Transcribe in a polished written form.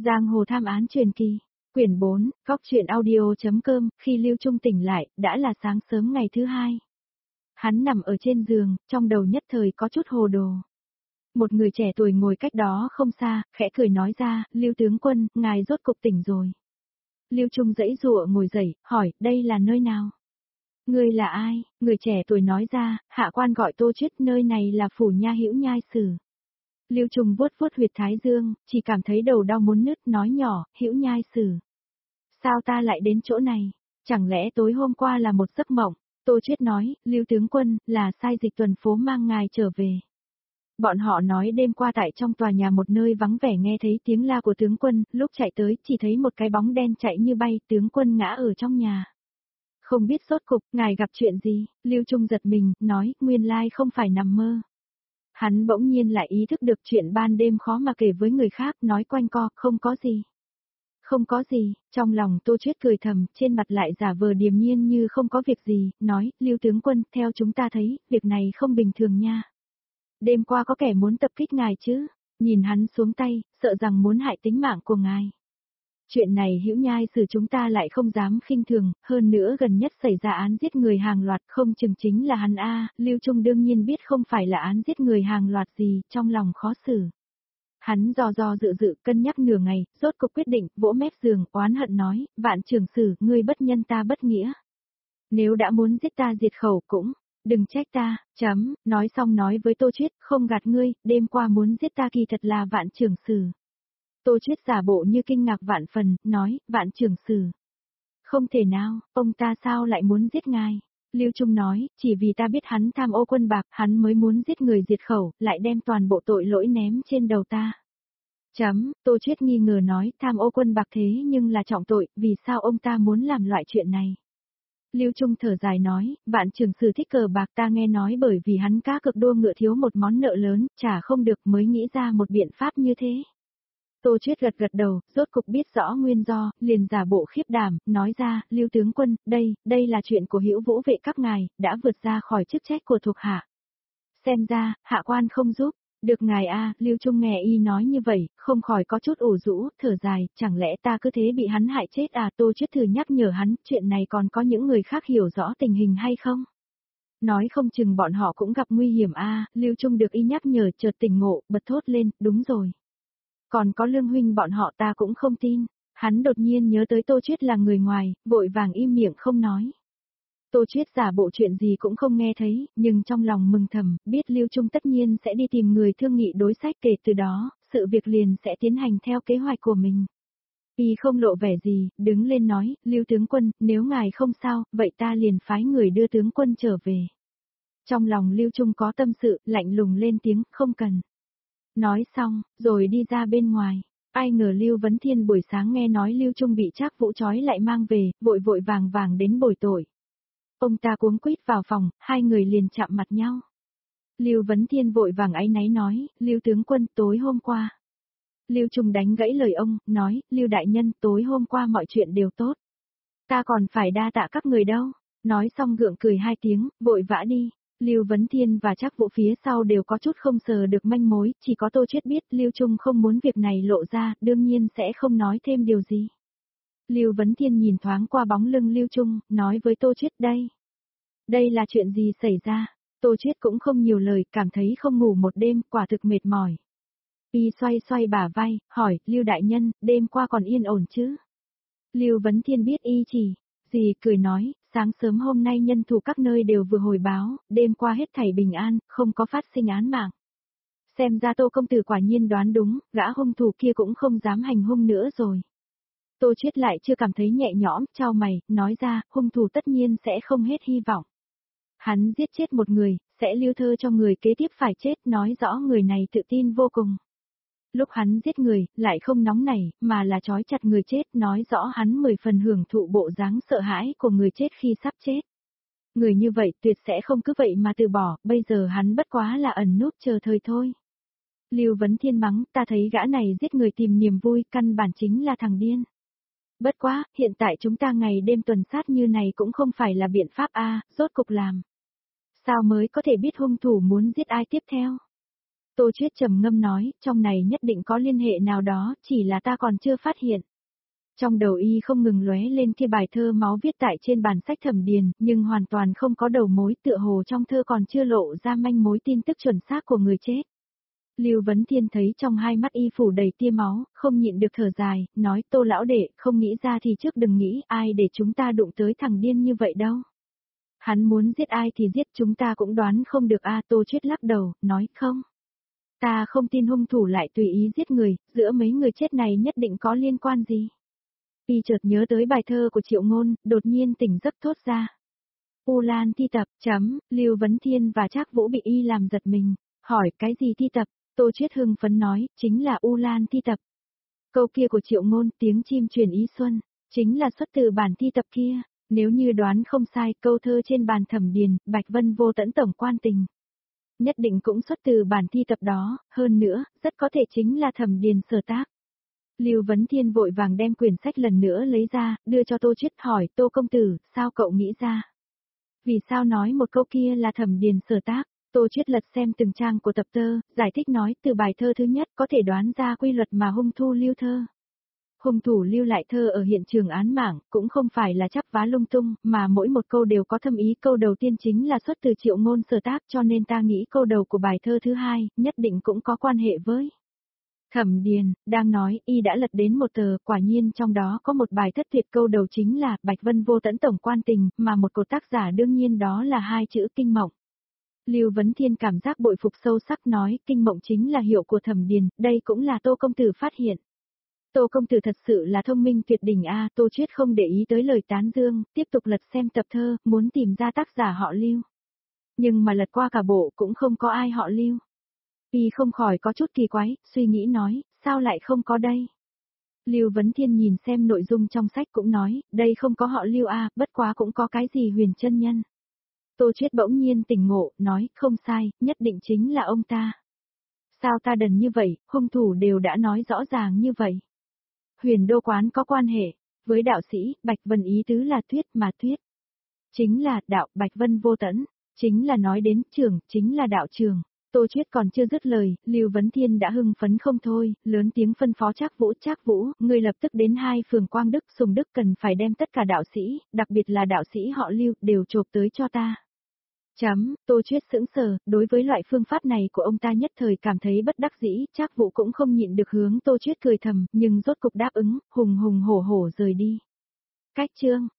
Giang hồ tham án truyền kỳ, quyển 4, góc truyện audio.com, khi Lưu Trung tỉnh lại, đã là sáng sớm ngày thứ hai. Hắn nằm ở trên giường, trong đầu nhất thời có chút hồ đồ. Một người trẻ tuổi ngồi cách đó không xa, khẽ cười nói ra, Lưu tướng quân, ngài rốt cục tỉnh rồi. Lưu Trung giãy giụa ngồi dậy, hỏi, đây là nơi nào? Ngươi là ai? Người trẻ tuổi nói ra, hạ quan gọi Tô Chuyết, nơi này là phủ nha Hữu Nhai Sử. Lưu Trung vuốt vuốt huyệt thái dương, chỉ cảm thấy đầu đau muốn nứt, nói nhỏ, Hữu Nhai Sử. Sao ta lại đến chỗ này? Chẳng lẽ tối hôm qua là một giấc mộng? Tô Chuyết nói, Lưu tướng quân, là sai dịch tuần phố mang ngài trở về. Bọn họ nói đêm qua tại trong tòa nhà một nơi vắng vẻ nghe thấy tiếng la của tướng quân, lúc chạy tới chỉ thấy một cái bóng đen chạy như bay, tướng quân ngã ở trong nhà. Không biết sốt cục, ngài gặp chuyện gì? Lưu Trung giật mình, nói, nguyên lai không phải nằm mơ. Hắn bỗng nhiên lại ý thức được chuyện ban đêm khó mà kể với người khác, nói quanh co, không có gì. Không có gì, trong lòng Tô Chuyết cười thầm, trên mặt lại giả vờ điềm nhiên như không có việc gì, nói, Lưu tướng quân, theo chúng ta thấy, việc này không bình thường nha. Đêm qua có kẻ muốn tập kích ngài chứ, nhìn hắn xuống tay, sợ rằng muốn hại tính mạng của ngài. Chuyện này Hữu Nhai Sử chúng ta lại không dám khinh thường, hơn nữa gần nhất xảy ra án giết người hàng loạt, không chừng chính là hắn a. Lưu Trung đương nhiên biết không phải là án giết người hàng loạt gì, trong lòng khó xử. Hắn do dự cân nhắc nửa ngày, rốt cuộc quyết định, vỗ mép giường, oán hận nói, Vạn Trưởng Sử, ngươi bất nhân ta bất nghĩa. Nếu đã muốn giết ta diệt khẩu cũng, đừng trách ta, nói xong nói với Tô Chuyết, không gạt ngươi, đêm qua muốn giết ta kỳ thật là Vạn Trưởng Sử. Tô Chuyết giả bộ như kinh ngạc vạn phần, nói, Vạn Trưởng Sử. Không thể nào, ông ta sao lại muốn giết ngài? Lưu Trung nói, chỉ vì ta biết hắn tham ô quân bạc, hắn mới muốn giết người diệt khẩu, lại đem toàn bộ tội lỗi ném trên đầu ta. Tô Chuyết nghi ngờ nói, tham ô quân bạc thế nhưng là trọng tội, vì sao ông ta muốn làm loại chuyện này? Lưu Trung thở dài nói, Vạn Trưởng Sử thích cờ bạc, ta nghe nói bởi vì hắn cá cược đua ngựa thiếu một món nợ lớn, trả không được mới nghĩ ra một biện pháp như thế. Tô Chuyết gật đầu, rốt cục biết rõ nguyên do, liền giả bộ khiếp đảm, nói ra, Lưu tướng quân, đây là chuyện của Hữu Vũ vệ các ngài, đã vượt ra khỏi chức trách của thuộc hạ. Xem ra, hạ quan không giúp, được ngài a. Lưu Trung nghe y nói như vậy, không khỏi có chút ủ rũ, thở dài, chẳng lẽ ta cứ thế bị hắn hại chết à? Tô Chuyết thử nhắc nhở hắn, chuyện này còn có những người khác hiểu rõ tình hình hay không? Nói không chừng bọn họ cũng gặp nguy hiểm a. Lưu Trung được y nhắc nhở chợt tỉnh ngộ, bật thốt lên, đúng rồi. Còn có Lương huynh bọn họ ta cũng không tin. Hắn đột nhiên nhớ tới Tô Chuyết là người ngoài, vội vàng im miệng không nói. Tô Chuyết giả bộ chuyện gì cũng không nghe thấy, nhưng trong lòng mừng thầm, biết Lưu Trung tất nhiên sẽ đi tìm người thương nghị đối sách, kể từ đó, sự việc liền sẽ tiến hành theo kế hoạch của mình. Y không lộ vẻ gì, đứng lên nói, Lưu tướng quân, nếu ngài không sao, vậy ta liền phái người đưa tướng quân trở về. Trong lòng Lưu Trung có tâm sự, lạnh lùng lên tiếng, không cần. Nói xong, rồi đi ra bên ngoài. Ai ngờ Lưu Vấn Thiên buổi sáng nghe nói Lưu Trung bị Trác Vũ trói lại mang về, vội vàng đến bồi tội. Ông ta cuống quýt vào phòng, hai người liền chạm mặt nhau. Lưu Vấn Thiên vội vàng áy náy nói, Lưu tướng quân, tối hôm qua. Lưu Trung đánh gãy lời ông, nói, Lưu đại nhân, tối hôm qua mọi chuyện đều tốt. Ta còn phải đa tạ các người đâu. Nói xong gượng cười hai tiếng, vội vã đi. Lưu Vấn Thiên và Trác Vũ phía sau đều có chút không sờ được manh mối, chỉ có Tô Chuyết biết Lưu Trung không muốn việc này lộ ra, đương nhiên sẽ không nói thêm điều gì. Lưu Vấn Thiên nhìn thoáng qua bóng lưng Lưu Trung, nói với Tô Chuyết đây là chuyện gì xảy ra? Tô Chuyết cũng không nhiều lời, cảm thấy không ngủ một đêm, quả thực mệt mỏi. Y xoay bả vai, hỏi, Lưu đại nhân, đêm qua còn yên ổn chứ? Lưu Vấn Thiên biết y chỉ, gì cười nói, sáng sớm hôm nay nhân thủ các nơi đều vừa hồi báo, đêm qua hết thảy bình an, không có phát sinh án mạng. Xem ra Tô công tử quả nhiên đoán đúng, gã hung thủ kia cũng không dám hành hung nữa rồi. Tô Chuyết lại chưa cảm thấy nhẹ nhõm, chau mày, nói ra, hung thủ tất nhiên sẽ không hết hy vọng. Hắn giết chết một người, sẽ lưu thơ cho người kế tiếp phải chết, nói rõ người này tự tin vô cùng. Lúc hắn giết người, lại không nóng nảy, mà là trói chặt người chết, nói rõ hắn 10 phần hưởng thụ bộ dáng sợ hãi của người chết khi sắp chết. Người như vậy tuyệt sẽ không cứ vậy mà từ bỏ, bây giờ hắn bất quá là ẩn núp chờ thời thôi. Lưu Vấn Thiên mắng, ta thấy gã này giết người tìm niềm vui, căn bản chính là thằng điên. Bất quá, hiện tại chúng ta ngày đêm tuần sát như này cũng không phải là biện pháp a, rốt cục làm. Sao mới có thể biết hung thủ muốn giết ai tiếp theo? Tô Chuyết trầm ngâm nói, trong này nhất định có liên hệ nào đó, chỉ là ta còn chưa phát hiện. Trong đầu y không ngừng lóe lên kia bài thơ máu viết tại trên bản sách Thẩm Điền, nhưng hoàn toàn không có đầu mối, tựa hồ trong thơ còn chưa lộ ra manh mối tin tức chuẩn xác của người chết. Lưu Vấn Thiên thấy trong hai mắt y phủ đầy tia máu, không nhịn được thở dài, nói Tô lão đệ, không nghĩ ra thì trước đừng nghĩ ai để chúng ta đụng tới thằng điên như vậy đâu. Hắn muốn giết ai thì giết, chúng ta cũng đoán không được a. Tô Chuyết lắc đầu, nói không. Ta không tin hung thủ lại tùy ý giết người, giữa mấy người chết này nhất định có liên quan gì. Y chợt nhớ tới bài thơ của Triệu Ngôn, đột nhiên tỉnh giấc thốt ra. U Lan thi tập, Lưu Vấn Thiên và Trác Vũ bị y làm giật mình, hỏi cái gì thi tập, Tô Chuyết hưng phấn nói, chính là U Lan thi tập. Câu kia của Triệu Ngôn, tiếng chim truyền ý xuân, chính là xuất từ bản thi tập kia, nếu như đoán không sai, câu thơ trên bàn Thẩm Điền, Bạch Vân vô tẫn tổng quan tình. Nhất định cũng xuất từ bản thi tập đó, hơn nữa, rất có thể chính là Thẩm Điền sở tác. Lưu Vấn Thiên vội vàng đem quyển sách lần nữa lấy ra, đưa cho Tô Chuyết hỏi, Tô công tử, sao cậu nghĩ ra? Vì sao nói một câu kia là Thẩm Điền sở tác? Tô Chuyết lật xem từng trang của tập thơ, giải thích nói, từ bài thơ thứ nhất có thể đoán ra quy luật mà hung thủ lưu thơ. Hung thủ lưu lại thơ ở hiện trường án mạng, cũng không phải là chắp vá lung tung, mà mỗi một câu đều có thâm ý. Câu đầu tiên chính là xuất từ Triệu Ngôn sở tác, cho nên ta nghĩ câu đầu của bài thơ thứ hai, nhất định cũng có quan hệ với Thẩm Điền. Đang nói, y đã lật đến một tờ, quả nhiên trong đó có một bài thất tuyệt, câu đầu chính là Bạch Vân vô tẫn tổng quan tình, mà một cột tác giả đương nhiên đó là hai chữ Kinh Mộng. Lưu Vấn Thiên cảm giác bội phục sâu sắc nói, Kinh Mộng chính là hiệu của Thẩm Điền, đây cũng là Tô công tử phát hiện. Tô công tử thật sự là thông minh tuyệt đỉnh a. Tô Chuyết không để ý tới lời tán dương, tiếp tục lật xem tập thơ, muốn tìm ra tác giả họ Lưu. Nhưng mà lật qua cả bộ cũng không có ai họ Lưu. Y không khỏi có chút kỳ quái, suy nghĩ nói, sao lại không có đây? Lưu Vấn Thiên nhìn xem nội dung trong sách cũng nói, đây không có họ Lưu a, bất quá cũng có cái gì Huyền chân nhân. Tô Chuyết bỗng nhiên tỉnh ngộ, nói, không sai, nhất định chính là ông ta. Sao ta đần như vậy, hung thủ đều đã nói rõ ràng như vậy. Huyền Đô Quán có quan hệ với đạo sĩ, Bạch Vân ý tứ là Tuyết, mà Tuyết chính là đạo, Bạch Vân vô tẫn, chính là nói đến trường, chính là đạo trường. Tô Chuyết còn chưa dứt lời, Lưu Vấn Thiên đã hưng phấn không thôi, lớn tiếng phân phó Trác Vũ, người lập tức đến 2 phường Quang Đức, Sùng Đức, cần phải đem tất cả đạo sĩ, đặc biệt là đạo sĩ họ Lưu, đều chộp tới cho ta. Tô Chuyết sững sờ, đối với loại phương pháp này của ông ta nhất thời cảm thấy bất đắc dĩ, Trác Vũ cũng không nhịn được hướng Tô Chuyết cười thầm, nhưng rốt cục đáp ứng, hùng hùng hổ hổ rời đi. Cách chương